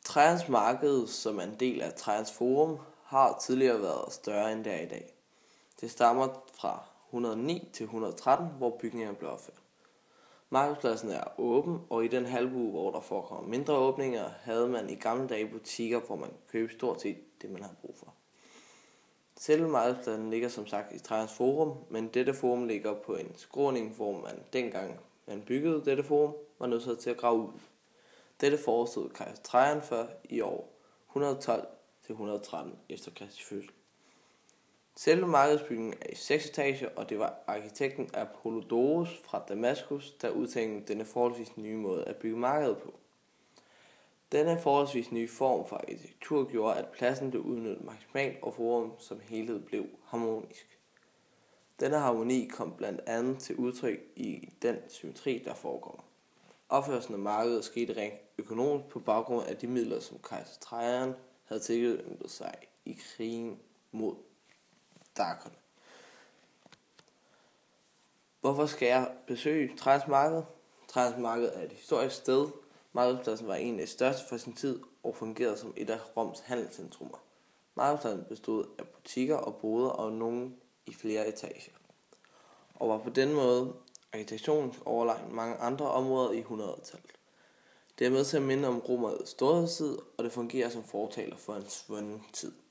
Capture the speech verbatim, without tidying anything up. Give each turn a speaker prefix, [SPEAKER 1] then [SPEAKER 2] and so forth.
[SPEAKER 1] Trajansk Marked, som er en del af Trajansk Forum, har tidligere været større end det er i dag. Det stammer fra et hundrede og ni til et hundrede og tretten, hvor bygningen blev opført. Markedspladsen er åben, og i den halvuge, hvor der forekommer mindre åbninger, havde man i gamle dage butikker, hvor man købte stort set det, man havde brug for. Selve markedspladsen ligger som sagt i Trajansk Forum, men dette forum ligger på en skråning, hvor man dengang man byggede dette forum, var nødt til at grave ud. Dette forestod kejser Trajan for i år et hundrede og tolv til et hundrede og tretten efter Kristi fødsel. Selve markedsbygningen er i seks etager, og det var arkitekten Apollodorus fra Damaskus, der udtænkte denne forholdsvis nye måde at bygge markedet på. Denne forholdsvis nye form for arkitektur gjorde, at pladsen blev udnyttet maksimalt, og forum som helhed blev harmonisk. Denne harmoni kom blandt andet til udtryk i den symmetri, der foregår. Opførelsen af markedet skete rent økonomisk på baggrund af de midler, som kejser Trajan havde tilknyttet sig i krigen mod dakerne. Hvorfor skal jeg besøge Trajansk Marked? Trajansk Marked er et historisk sted. Markedspladsen var en af de største for sin tid og fungerede som et af Roms handelscentrummer. Markedspladsen bestod af butikker og boder og nogle i flere etager, og var på den måde arkitektonisk overlegen mange andre områder i hundrede-tallet. Det er med til at minde om romerrigets storhedstid, og det fungerer som fortaler for en svunden tid.